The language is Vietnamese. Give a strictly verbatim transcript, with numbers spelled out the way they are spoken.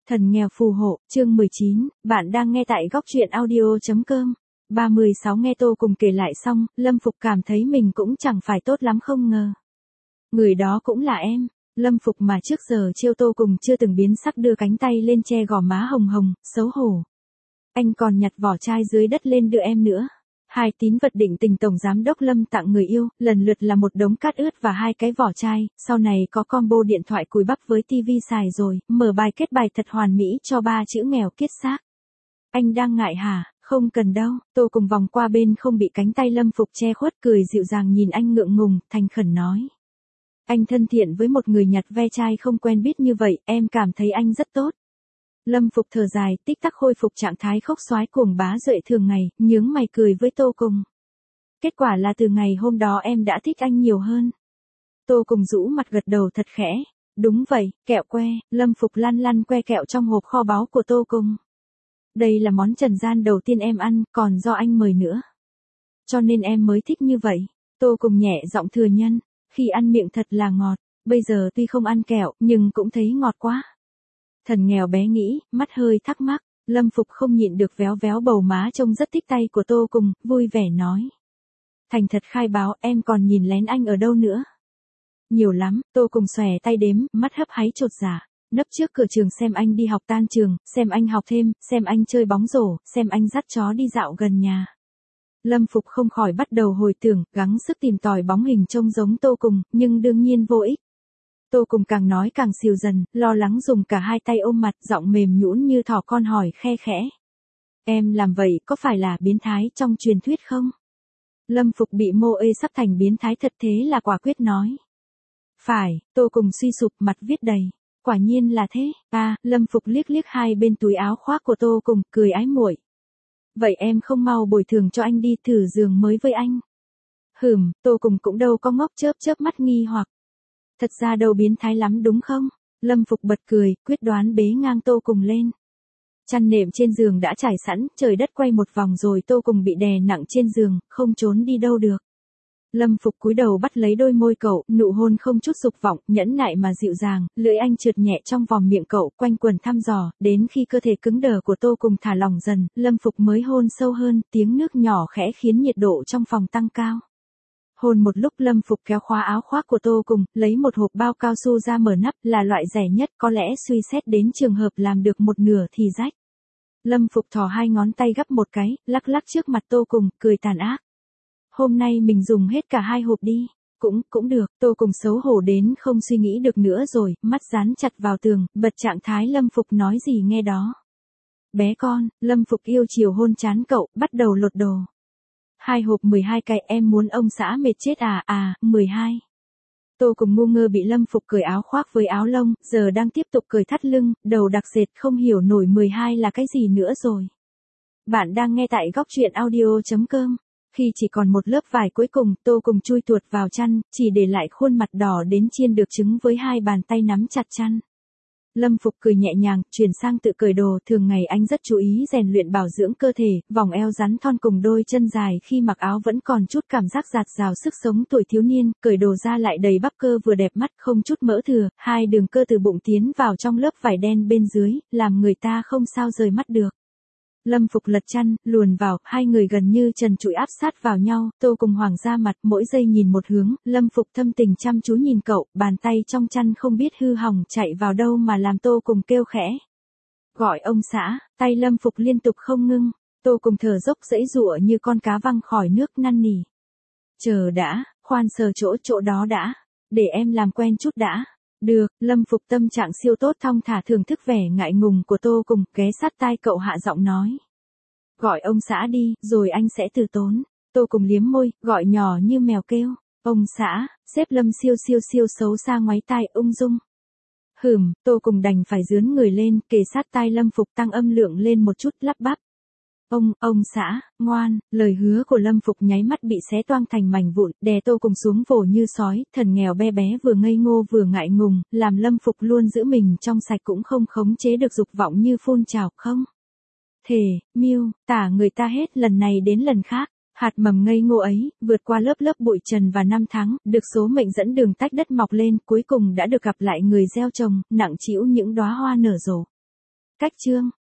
Thần nghèo phù hộ, chương mười chín, bạn đang nghe tại góc truyện audio.com. ba mươi sáu nghe Tô Cùng kể lại xong, Lâm Phục cảm thấy mình cũng chẳng phải tốt lắm không ngờ. Người đó cũng là em. Lâm Phục mà trước giờ trêu Tô Cùng chưa từng biến sắc đưa cánh tay lên che gò má hồng hồng, xấu hổ. Anh còn nhặt vỏ chai dưới đất lên đưa em nữa. Hai tín vật định tình Tổng Giám đốc Lâm tặng người yêu, lần lượt là một đống cát ướt và hai cái vỏ chai, sau này có combo điện thoại cùi bắp với tivi xài rồi, mở bài kết bài thật hoàn mỹ cho ba chữ nghèo kiết xác. Anh đang ngại hả? Không cần đâu. Tô Cùng vòng qua bên không bị cánh tay Lâm Phục che khuất, cười dịu dàng nhìn anh ngượng ngùng, thành khẩn nói. Anh thân thiện với một người nhặt ve chai không quen biết như vậy, em cảm thấy anh rất tốt. Lâm Phục thở dài, tích tắc khôi phục trạng thái khốc xoái cuồng bá duệ thường ngày, nhướng mày cười với Tô Cùng. Kết quả là từ ngày hôm đó em đã thích anh nhiều hơn. Tô Cùng rũ mặt gật đầu thật khẽ. Đúng vậy, kẹo que. Lâm Phục lăn lăn que kẹo trong hộp kho báu của Tô Cùng. Đây là món trần gian đầu tiên em ăn, còn do anh mời nữa. Cho nên em mới thích như vậy. Tô Cùng nhẹ giọng thừa nhân. Khi ăn miệng thật là ngọt. Bây giờ tuy không ăn kẹo, nhưng cũng thấy ngọt quá. Thần nghèo bé nghĩ, mắt hơi thắc mắc, Lâm Phục không nhịn được véo véo bầu má trông rất thích tay của Tô Cùng, vui vẻ nói. Thành thật khai báo, em còn nhìn lén anh ở đâu nữa? Nhiều lắm. Tô Cùng xòe tay đếm, mắt hấp háy chột dạ. Nấp trước cửa trường xem anh đi học tan trường, xem anh học thêm, xem anh chơi bóng rổ, xem anh dắt chó đi dạo gần nhà. Lâm Phục không khỏi bắt đầu hồi tưởng, gắng sức tìm tòi bóng hình trông giống Tô Cùng, nhưng đương nhiên vô ích. Tô Cùng càng nói càng xìu dần, lo lắng dùng cả hai tay ôm mặt, giọng mềm nhũn như thỏ con hỏi khe khẽ. Em làm vậy có phải là biến thái trong truyền thuyết không? Lâm Phục bị mô ê sắp thành biến thái thật thế là quả quyết nói. Phải. Tô Cùng suy sụp, mặt viết đầy. Quả nhiên là thế. À, Lâm Phục liếc liếc hai bên túi áo khoác của Tô Cùng, cười ái muội. Vậy em không mau bồi thường cho anh đi thử giường mới với anh? Hừm. Tô Cùng cũng đâu có ngốc, chớp chớp mắt nghi hoặc. Thật ra đâu biến thái lắm đúng không? Lâm Phục bật cười, quyết đoán bế ngang Tô Cùng lên. Chăn nệm trên giường đã trải sẵn, trời đất quay một vòng rồi Tô Cùng bị đè nặng trên giường, không trốn đi đâu được. Lâm Phục cúi đầu bắt lấy đôi môi cậu, nụ hôn không chút dục vọng, nhẫn nại mà dịu dàng, lưỡi anh trượt nhẹ trong vòng miệng cậu, quanh quần thăm dò, đến khi cơ thể cứng đờ của Tô Cùng thả lỏng dần, Lâm Phục mới hôn sâu hơn, tiếng nước nhỏ khẽ khiến nhiệt độ trong phòng tăng cao. Hôn một lúc Lâm Phục kéo khóa áo khoác của Tô Cùng, lấy một hộp bao cao su ra mở nắp, là loại rẻ nhất, có lẽ suy xét đến trường hợp làm được một nửa thì rách. Lâm Phục thò hai ngón tay gắp một cái, lắc lắc trước mặt Tô Cùng, cười tàn ác. Hôm nay mình dùng hết cả hai hộp đi. Cũng, cũng được. Tô Cùng xấu hổ đến không suy nghĩ được nữa rồi, mắt dán chặt vào tường, bật trạng thái Lâm Phục nói gì nghe đó. Bé con. Lâm Phục yêu chiều hôn chán cậu, bắt đầu lột đồ. Hai hộp mười hai cái, em muốn ông xã mệt chết à, à, mười hai. Tô Cùng ngu ngơ bị Lâm Phục cởi áo khoác với áo lông, giờ đang tiếp tục cởi thắt lưng, đầu đặc sệt không hiểu nổi mười hai là cái gì nữa rồi. Bạn đang nghe tại góc truyện audio.com. Khi chỉ còn một lớp vải cuối cùng, Tô Cùng chui tuột vào chăn, chỉ để lại khuôn mặt đỏ đến chiên được trứng với hai bàn tay nắm chặt chăn. Lâm Phục cười nhẹ nhàng, chuyển sang tự cởi đồ, thường ngày anh rất chú ý rèn luyện bảo dưỡng cơ thể, vòng eo rắn thon cùng đôi chân dài khi mặc áo vẫn còn chút cảm giác dạt dào sức sống tuổi thiếu niên, cởi đồ ra lại đầy bắp cơ vừa đẹp mắt không chút mỡ thừa, hai đường cơ từ bụng tiến vào trong lớp vải đen bên dưới, làm người ta không sao rời mắt được. Lâm Phục lật chăn, luồn vào, hai người gần như trần trụi áp sát vào nhau, Tô Cùng hoảng ra mặt, mỗi giây nhìn một hướng, Lâm Phục thâm tình chăm chú nhìn cậu, bàn tay trong chăn không biết hư hỏng chạy vào đâu mà làm Tô Cùng kêu khẽ. Gọi ông xã, tay Lâm Phục liên tục không ngưng, Tô Cùng thở dốc giãy giụa như con cá văng khỏi nước năn nỉ. Chờ đã, khoan sờ chỗ chỗ đó đã, để em làm quen chút đã. Được. Lâm Phục tâm trạng siêu tốt thong thả thưởng thức vẻ ngại ngùng của Tô Cùng, ghé sát tai cậu hạ giọng nói. Gọi ông xã đi, rồi anh sẽ từ tốn. Tô Cùng liếm môi, gọi nhỏ như mèo kêu. Ông xã. Sếp Lâm siêu siêu siêu xấu xa ngoáy tai ung dung. Hừm. Tô Cùng đành phải dướn người lên, kề sát tai Lâm Phục tăng âm lượng lên một chút, lắp bắp. Ông, ông xã, ngoan. Lời hứa của Lâm Phục nháy mắt bị xé toang thành mảnh vụn, đè Tô Cùng xuống vồ như sói, thần nghèo bé bé vừa ngây ngô vừa ngại ngùng, làm Lâm Phục luôn giữ mình trong sạch cũng không khống chế được dục vọng như phun trào, không. Thề, miêu, tả người ta hết lần này đến lần khác, hạt mầm ngây ngô ấy, vượt qua lớp lớp bụi trần và năm tháng, được số mệnh dẫn đường tách đất mọc lên, cuối cùng đã được gặp lại người gieo trồng, nặng trĩu những đóa hoa nở rộ. Cách chương